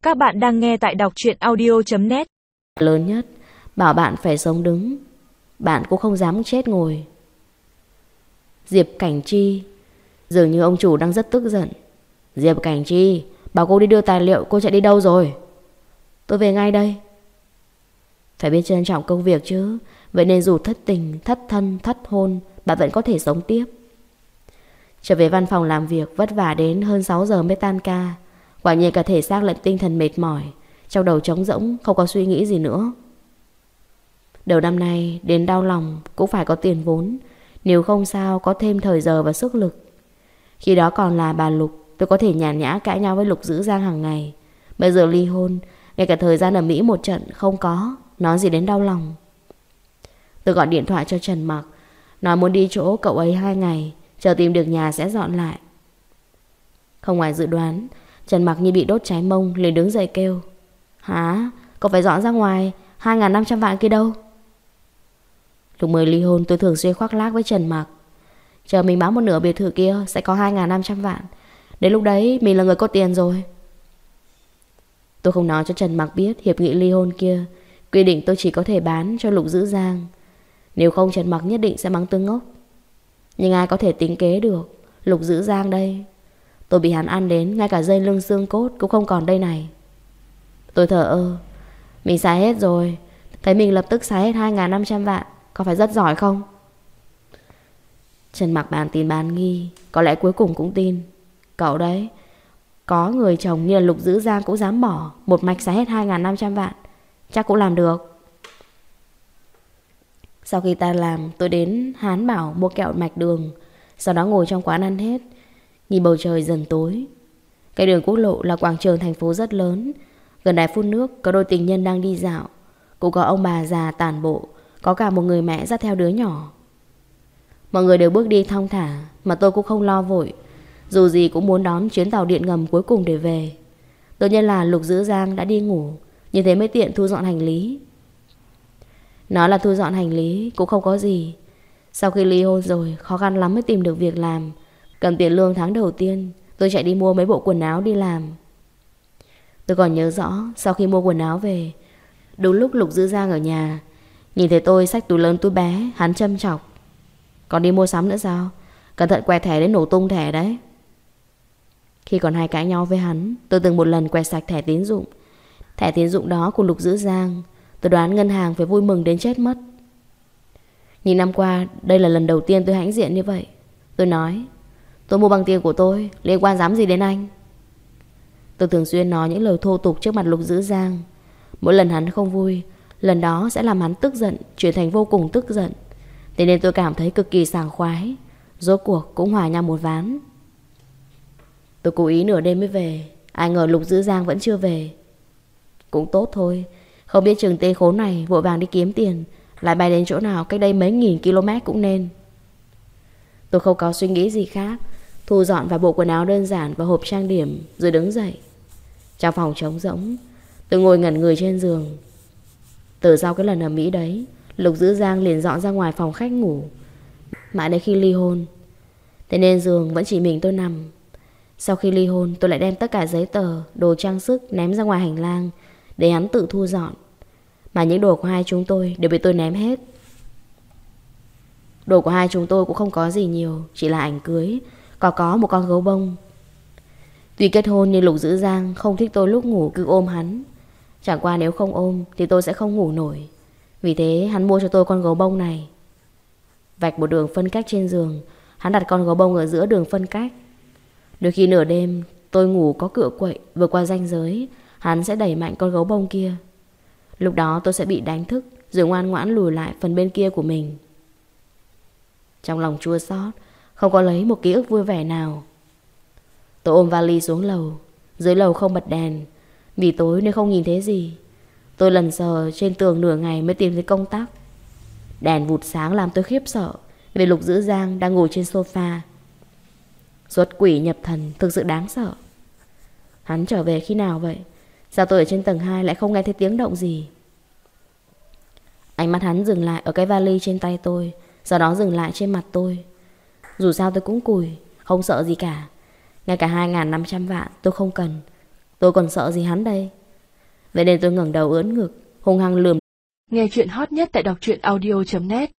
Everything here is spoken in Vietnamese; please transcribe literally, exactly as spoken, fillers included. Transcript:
Các bạn đang nghe tại đọc truyện audio chấm net. Lớn nhất, bảo bạn phải sống đứng, bạn cũng không dám chết ngồi. Diệp Cảnh Chi. Dường như ông chủ đang rất tức giận. Diệp Cảnh Chi, bảo cô đi đưa tài liệu, cô chạy đi đâu rồi? Tôi về ngay đây. Phải biết trân trọng công việc chứ. Vậy nên dù thất tình, thất thân, thất hôn, bạn vẫn có thể sống tiếp. Trở về văn phòng làm việc vất vả đến hơn sáu giờ mới tan ca. Quả nhiên cả thể xác lẫn tinh thần mệt mỏi, trong đầu trống rỗng, không có suy nghĩ gì nữa. Đầu năm nay đến đau lòng cũng phải có tiền vốn, nếu không sao có thêm thời giờ và sức lực. Khi đó còn là bà Lục, tôi có thể nhàn nhã cãi nhau với Lục Dữ Giang hàng ngày. Bây giờ ly hôn, ngay cả thời gian ở Mỹ một trận không có, nói gì đến đau lòng. Tôi gọi điện thoại cho Trần Mặc, nói muốn đi chỗ cậu ấy hai ngày, chờ tìm được nhà sẽ dọn lại. Không ngoài dự đoán, Trần Mặc như bị đốt cháy mông, liền đứng dậy kêu: Hả? Cậu phải dọn ra ngoài, hai nghìn năm trăm vạn kia đâu? Lúc mới ly hôn tôi thường xuyên khoác lác với Trần Mặc, chờ mình bán một nửa biệt thự kia sẽ có hai nghìn năm trăm vạn. Đến lúc đấy mình là người có tiền rồi. Tôi không nói cho Trần Mặc biết hiệp nghị ly hôn kia quy định tôi chỉ có thể bán cho Lục Dữ Giang, nếu không Trần Mặc nhất định sẽ mắng tôi ngốc. Nhưng ai có thể tính kế được Lục Dữ Giang đây. Tôi bị hắn ăn đến ngay cả dây lưng xương cốt cũng không còn đây này. Tôi thở ơ. Mình xài hết rồi. Thấy mình lập tức xài hết hai nghìn năm trăm vạn, có phải rất giỏi không? Trần Mặc bàn tin bán nghi, có lẽ cuối cùng cũng tin. Cậu đấy, có người chồng như là Lục Dữ Giang cũng dám bỏ một mạch xài hết hai nghìn năm trăm vạn, chắc cũng làm được. Sau khi ta làm, tôi đến Hán Bảo mua kẹo mạch đường, sau đó ngồi trong quán ăn hết. Nhìn bầu trời dần tối. Cái đường quốc lộ là quảng trường thành phố rất lớn. Gần đài phun nước có đôi tình nhân đang đi dạo, cũng có ông bà già tản bộ, có cả một người mẹ dắt theo đứa nhỏ. Mọi người đều bước đi thong thả, mà tôi cũng không lo vội, dù gì cũng muốn đón chuyến tàu điện ngầm cuối cùng để về. Tự nhiên là Lục Dữ Giang đã đi ngủ, như thế mới tiện thu dọn hành lý. Nói là thu dọn hành lý cũng không có gì. Sau khi ly hôn rồi, khó khăn lắm mới tìm được việc làm. Cầm tiền lương tháng đầu tiên, tôi chạy đi mua mấy bộ quần áo đi làm. Tôi còn nhớ rõ, sau khi mua quần áo về, đúng lúc Lục Dữ Giang ở nhà, nhìn thấy tôi xách túi lớn túi bé, hắn châm chọc: Còn đi mua sắm nữa sao? Cẩn thận quẹt thẻ đến nổ tung thẻ đấy. Khi còn hay cãi nhau với hắn, tôi từng một lần quẹt sạch thẻ tín dụng. Thẻ tín dụng đó của Lục Dữ Giang, tôi đoán ngân hàng phải vui mừng đến chết mất. Những năm qua, đây là lần đầu tiên tôi hãnh diện như vậy. Tôi nói: Tôi mua bằng tiền của tôi, liên quan dám gì đến anh? Tôi thường xuyên nói những lời thô tục trước mặt Lục Dữ Giang. Mỗi lần hắn không vui, lần đó sẽ làm hắn tức giận, chuyển thành vô cùng tức giận. Thế nên tôi cảm thấy cực kỳ sảng khoái. Rốt cuộc cũng hòa nhau một ván. Tôi cố ý nửa đêm mới về, ai ngờ Lục Dữ Giang vẫn chưa về. Cũng tốt thôi, không biết chừng tên khốn này vội vàng đi kiếm tiền, lại bay đến chỗ nào cách đây mấy nghìn km cũng nên. Tôi không có suy nghĩ gì khác, thu dọn vài bộ quần áo đơn giản và hộp trang điểm, rồi đứng dậy. Trong phòng trống rỗng, tôi ngồi ngẩn người trên giường. Từ sau cái lần ở Mỹ đấy, Lục Dữ Giang liền dọn ra ngoài phòng khách ngủ, mãi đến khi ly hôn. Thế nên giường vẫn chỉ mình tôi nằm. Sau khi ly hôn, tôi lại đem tất cả giấy tờ, đồ trang sức ném ra ngoài hành lang để hắn tự thu dọn. Mà những đồ của hai chúng tôi đều bị tôi ném hết. Đồ của hai chúng tôi cũng không có gì nhiều, chỉ là ảnh cưới, còn có một con gấu bông. Tuy kết hôn nhưng Lục Dữ Giang không thích tôi lúc ngủ cứ ôm hắn. Chẳng qua nếu không ôm thì tôi sẽ không ngủ nổi. Vì thế hắn mua cho tôi con gấu bông này. Vạch một đường phân cách trên giường, hắn đặt con gấu bông ở giữa đường phân cách. Đôi khi nửa đêm tôi ngủ có cựa quậy, vượt qua ranh giới, hắn sẽ đẩy mạnh con gấu bông kia. Lúc đó tôi sẽ bị đánh thức, rồi ngoan ngoãn lùi lại phần bên kia của mình. Trong lòng chua xót, không có lấy một ký ức vui vẻ nào. Tôi ôm vali xuống lầu. Dưới lầu không bật đèn, vì tối nên không nhìn thấy gì. Tôi lần sờ trên tường nửa ngày mới tìm thấy công tắc. Đèn vụt sáng làm tôi khiếp sợ, vì Lục Dữ Giang đang ngồi trên sofa. Xuất quỷ nhập thần, thực sự đáng sợ. Hắn trở về khi nào vậy? Sao tôi ở trên tầng hai lại không nghe thấy tiếng động gì? Ánh mắt hắn dừng lại ở cái vali trên tay tôi, sau đó dừng lại trên mặt tôi. Dù sao tôi cũng cùi, không sợ gì cả. Ngay cả hai nghìn năm trăm vạn tôi không cần, Tôi còn sợ gì hắn đây. Vậy nên tôi ngẩng đầu ưỡn ngực, hung hăng lườm. Nghe chuyện hot nhất tại đọc truyện audio chấm net.